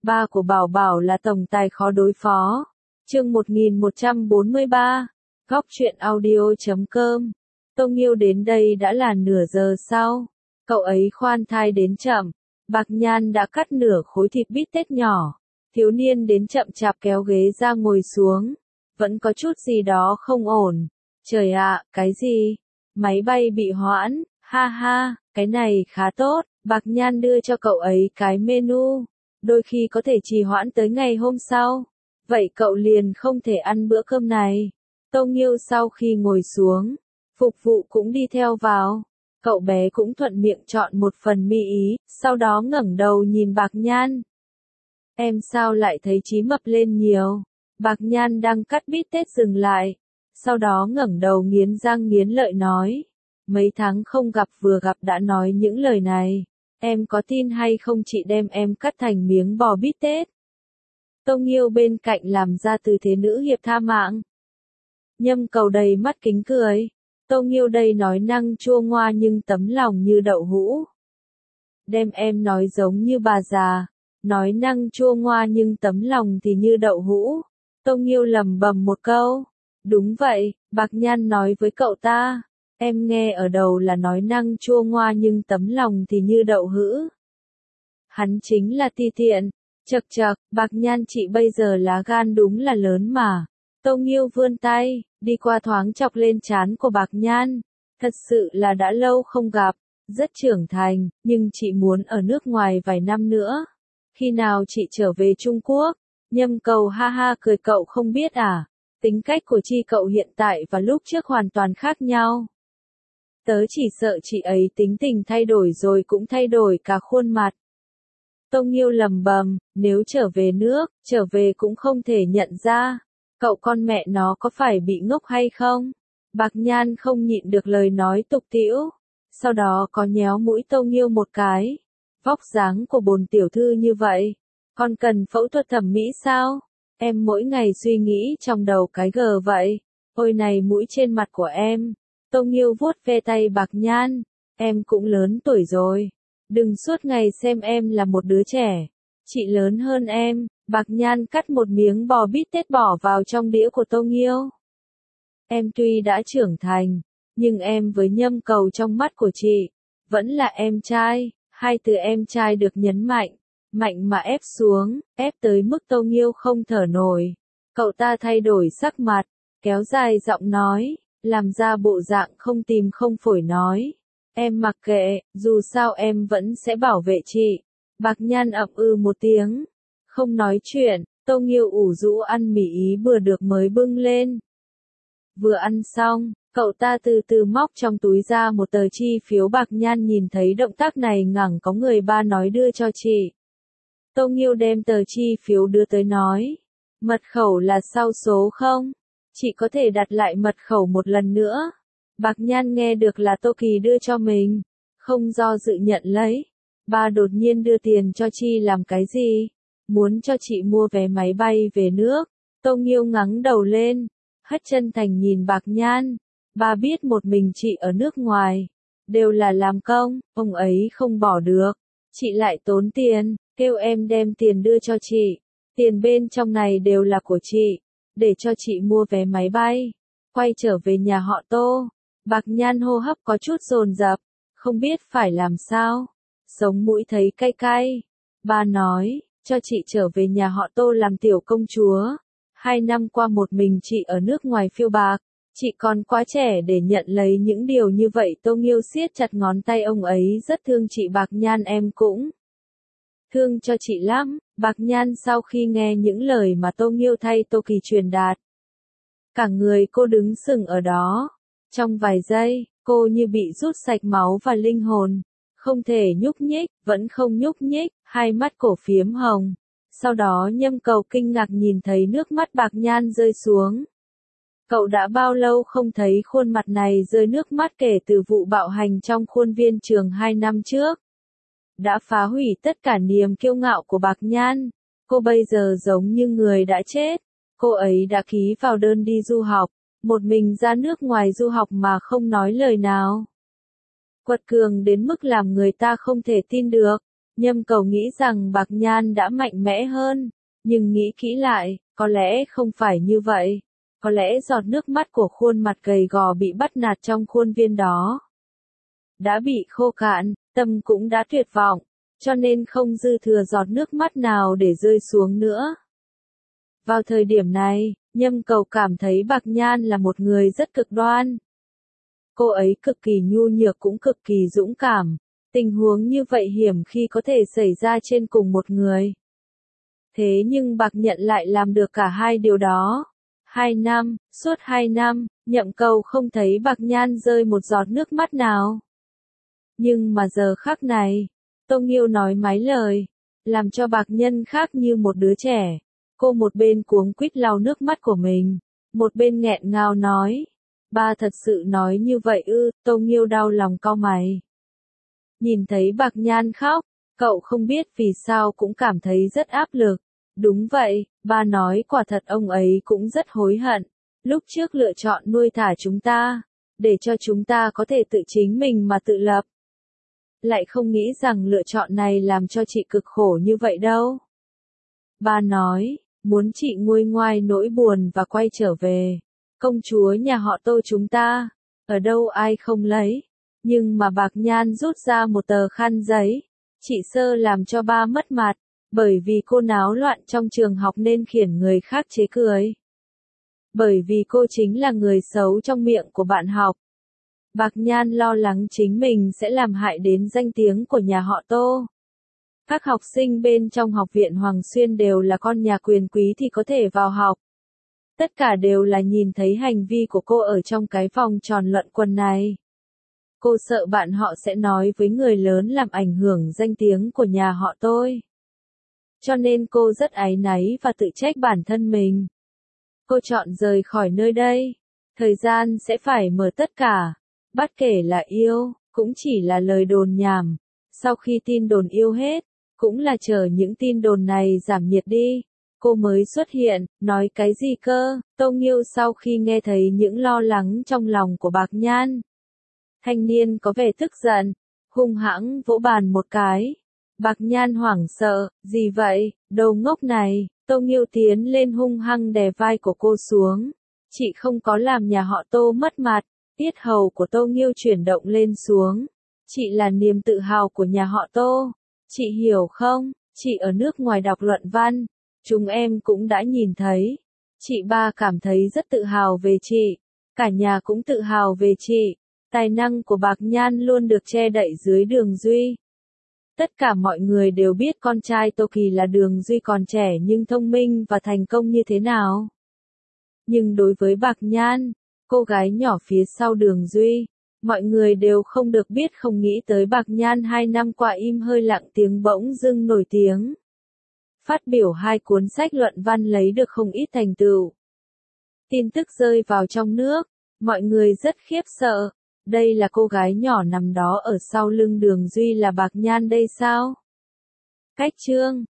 Ba của Bảo Bảo là tổng tài khó đối phó. Chương 1143. Góc truyện audio.com. Tông Nghiêu đến đây đã là nửa giờ sau. Cậu ấy khoan thai đến chậm. Bạc Nhan đã cắt nửa khối thịt bít tết nhỏ. Thiếu niên đến chậm chạp kéo ghế ra ngồi xuống. Vẫn có chút gì đó không ổn. Trời ạ, cái gì? Máy bay bị hoãn, ha ha, cái này khá tốt. Bạc Nhan đưa cho cậu ấy cái menu. Đôi khi có thể trì hoãn tới ngày hôm sau. Vậy cậu liền không thể ăn bữa cơm này. Tông Nghiêu sau khi ngồi xuống, phục vụ cũng đi theo vào. Cậu bé cũng thuận miệng chọn một phần mì ý, sau đó ngẩng đầu nhìn Bạc Nhan. Em sao lại thấy Chí mập lên nhiều? Bạc Nhan đang cắt bít tết dừng lại. Sau đó ngẩng đầu nghiến răng nghiến lợi nói. Mấy tháng không gặp vừa gặp đã nói những lời này. Em có tin hay không chị đem em cắt thành miếng bò bít tết? Tông Nghiêu bên cạnh làm ra tư thế nữ hiệp tha mạng. Nhâm Cầu đầy mắt kính cười. Tông Nghiêu đây nói năng chua ngoa nhưng tấm lòng như đậu hũ. Đem em nói giống như bà già. Nói năng chua ngoa nhưng tấm lòng thì như đậu hũ. Tông Nghiêu lẩm bẩm một câu. Đúng vậy, Bạc Nhan nói với cậu ta. Em nghe ở đầu là nói năng chua ngoa nhưng tấm lòng thì như đậu hũ. Hắn chính là ti tiện. Chậc chậc, Bạc Nhan chị bây giờ lá gan đúng là lớn mà. Tông Nghiêu vươn tay, đi qua thoáng chọc lên trán của Bạc Nhan. Thật sự là đã lâu không gặp, rất trưởng thành, nhưng chị muốn ở nước ngoài vài năm nữa. Khi nào chị trở về Trung Quốc? Nhâm Cầu ha ha cười, cậu không biết à? Tính cách của chị cậu hiện tại và lúc trước hoàn toàn khác nhau. Tớ chỉ sợ chị ấy tính tình thay đổi rồi cũng thay đổi cả khuôn mặt. Tông Nghiêu lầm bầm, nếu trở về nước, trở về cũng không thể nhận ra. Cậu con mẹ nó có phải bị ngốc hay không? Bạc Nhan không nhịn được lời nói tục tĩu. Sau đó có nhéo mũi Tông Nghiêu một cái. Vóc dáng của bồn tiểu thư như vậy. Còn cần phẫu thuật thẩm mỹ sao? Em mỗi ngày suy nghĩ trong đầu cái gờ vậy. Ôi này mũi trên mặt của em. Tông Nghiêu vuốt ve tay Bạc Nhan. Em cũng lớn tuổi rồi. Đừng suốt ngày xem em là một đứa trẻ. Chị lớn hơn em. Bạc Nhan cắt một miếng bò bít tết bỏ vào trong đĩa của Tông Nghiêu. Em tuy đã trưởng thành, nhưng em với Nhâm Cầu trong mắt của chị, vẫn là em trai. Hai từ em trai được nhấn mạnh, mạnh mà ép xuống, ép tới mức Tông Nghiêu không thở nổi. Cậu ta thay đổi sắc mặt, kéo dài giọng nói, làm ra bộ dạng không tim không phổi nói. Em mặc kệ, dù sao em vẫn sẽ bảo vệ chị. Bạc Nhan ậm ừ một tiếng. Không nói chuyện, Tông Nghiêu ủ rũ ăn mì ý vừa được mới bưng lên. Vừa ăn xong, cậu ta từ từ móc trong túi ra một tờ chi phiếu. Bạc Nhan nhìn thấy động tác này ngẳng có người ba nói đưa cho chị. Tông Nghiêu đem tờ chi phiếu đưa tới nói. Mật khẩu là sau số không? Chị có thể đặt lại mật khẩu một lần nữa. Bạc Nhan nghe được là Tô Kỳ đưa cho mình. Không do dự nhận lấy. Ba đột nhiên đưa tiền cho chị làm cái gì? Muốn cho chị mua vé máy bay về nước. Tông Nghiêu ngẩng đầu lên. Hất chân thành nhìn Bạc Nhan. Ba biết một mình chị ở nước ngoài. Đều là làm công, ông ấy không bỏ được. Chị lại tốn tiền, kêu em đem tiền đưa cho chị. Tiền bên trong này đều là của chị. Để cho chị mua vé máy bay. Quay trở về nhà họ Tô. Bạc Nhan hô hấp có chút dồn dập. Không biết phải làm sao. Sống mũi thấy cay cay. Ba nói, cho chị trở về nhà họ Tô làm tiểu công chúa. 2 năm qua một mình chị ở nước ngoài phiêu bạc. Chị còn quá trẻ để nhận lấy những điều như vậy. Tông Nghiêu siết chặt ngón tay, ông ấy rất thương chị. Bạc Nhan em cũng thương cho chị lắm. Bạc Nhan sau khi nghe những lời mà Tông Nghiêu thay Tô Kỳ truyền đạt. Cả người cô đứng sừng ở đó. Trong vài giây, cô như bị rút sạch máu và linh hồn. Không thể nhúc nhích, vẫn không nhúc nhích, hai mắt cổ phiếm hồng. Sau đó Nhâm Cầu kinh ngạc nhìn thấy nước mắt Bạc Nhan rơi xuống. Cậu đã bao lâu không thấy khuôn mặt này rơi nước mắt kể từ vụ bạo hành trong khuôn viên trường 2 năm trước. Đã phá hủy tất cả niềm kiêu ngạo của Bạc Nhan. Cô bây giờ giống như người đã chết. Cô ấy đã ký vào đơn đi du học. Một mình ra nước ngoài du học mà không nói lời nào. Quật cường đến mức làm người ta không thể tin được. Nhâm Cầu nghĩ rằng Bạc Nhan đã mạnh mẽ hơn, nhưng nghĩ kỹ lại, có lẽ không phải như vậy. Có lẽ giọt nước mắt của khuôn mặt gầy gò bị bắt nạt trong khuôn viên đó đã bị khô cạn, tâm cũng đã tuyệt vọng, cho nên không dư thừa giọt nước mắt nào để rơi xuống nữa. Vào thời điểm này, Nhâm Cầu cảm thấy Bạc Nhan là một người rất cực đoan. Cô ấy cực kỳ nhu nhược cũng cực kỳ dũng cảm. Tình huống như vậy hiểm khi có thể xảy ra trên cùng một người. Thế nhưng Bạc Nhận lại làm được cả hai điều đó. 2 năm, suốt 2 năm, Nhậm Cầu không thấy Bạc Nhan rơi một giọt nước mắt nào. Nhưng mà giờ khắc này, Tô Nghiêu nói mấy lời, làm cho Bạc Nhân khác như một đứa trẻ. Cô một bên cuống quýt lau nước mắt của mình, một bên nghẹn ngào nói. Ba thật sự nói như vậy ư? Tô Nghiêu đau lòng cau mày. Nhìn thấy Bạc Nhan khóc, cậu không biết vì sao cũng cảm thấy rất áp lực. Đúng vậy, ba nói quả thật ông ấy cũng rất hối hận. Lúc trước lựa chọn nuôi thả chúng ta, để cho chúng ta có thể tự chính mình mà tự lập. Lại không nghĩ rằng lựa chọn này làm cho chị cực khổ như vậy đâu. Ba nói, muốn chị nguôi ngoai nỗi buồn và quay trở về. Công chúa nhà họ Tô chúng ta, ở đâu ai không lấy. Nhưng mà Bạc Nhan rút ra một tờ khăn giấy, chị Sơ làm cho ba mất mặt, bởi vì cô náo loạn trong trường học nên khiển người khác chế cười. Bởi vì cô chính là người xấu trong miệng của bạn học. Bạc Nhan lo lắng chính mình sẽ làm hại đến danh tiếng của nhà họ Tô. Các học sinh bên trong học viện Hoàng Xuyên đều là con nhà quyền quý thì có thể vào học. Tất cả đều là nhìn thấy hành vi của cô ở trong cái vòng tròn luận quần này. Cô sợ bạn họ sẽ nói với người lớn làm ảnh hưởng danh tiếng của nhà họ tôi. Cho nên cô rất áy náy và tự trách bản thân mình. Cô chọn rời khỏi nơi đây. Thời gian sẽ phải mở tất cả. Bất kể là yêu, cũng chỉ là lời đồn nhảm. Sau khi tin đồn yêu hết, cũng là chờ những tin đồn này giảm nhiệt đi. Cô mới xuất hiện, nói cái gì cơ? Tô Nghiêu sau khi nghe thấy những lo lắng trong lòng của Bạc Nhan. Thanh niên có vẻ tức giận, hung hãng vỗ bàn một cái. Bạc Nhan hoảng sợ, gì vậy, đồ ngốc này? Tô Nghiêu tiến lên hung hăng đè vai của cô xuống. Chị không có làm nhà họ Tô mất mặt. Tiết hầu của Tô Nghiêu chuyển động lên xuống. Chị là niềm tự hào của nhà họ Tô. Chị hiểu không? Chị ở nước ngoài đọc luận văn. Chúng em cũng đã nhìn thấy. Chị ba cảm thấy rất tự hào về chị. Cả nhà cũng tự hào về chị. Tài năng của Bạc Nhan luôn được che đậy dưới Đường Duy. Tất cả mọi người đều biết con trai Tô Kỳ là Đường Duy còn trẻ nhưng thông minh và thành công như thế nào. Nhưng đối với Bạc Nhan, cô gái nhỏ phía sau Đường Duy, mọi người đều không được biết không nghĩ tới Bạc Nhan 2 năm qua im hơi lặng tiếng bỗng dưng nổi tiếng. Phát biểu 2 cuốn sách luận văn lấy được không ít thành tựu. Tin tức rơi vào trong nước, mọi người rất khiếp sợ. Đây là cô gái nhỏ nằm đó ở sau lưng Đường Duy là Bạc Nhan đây sao? Cách chương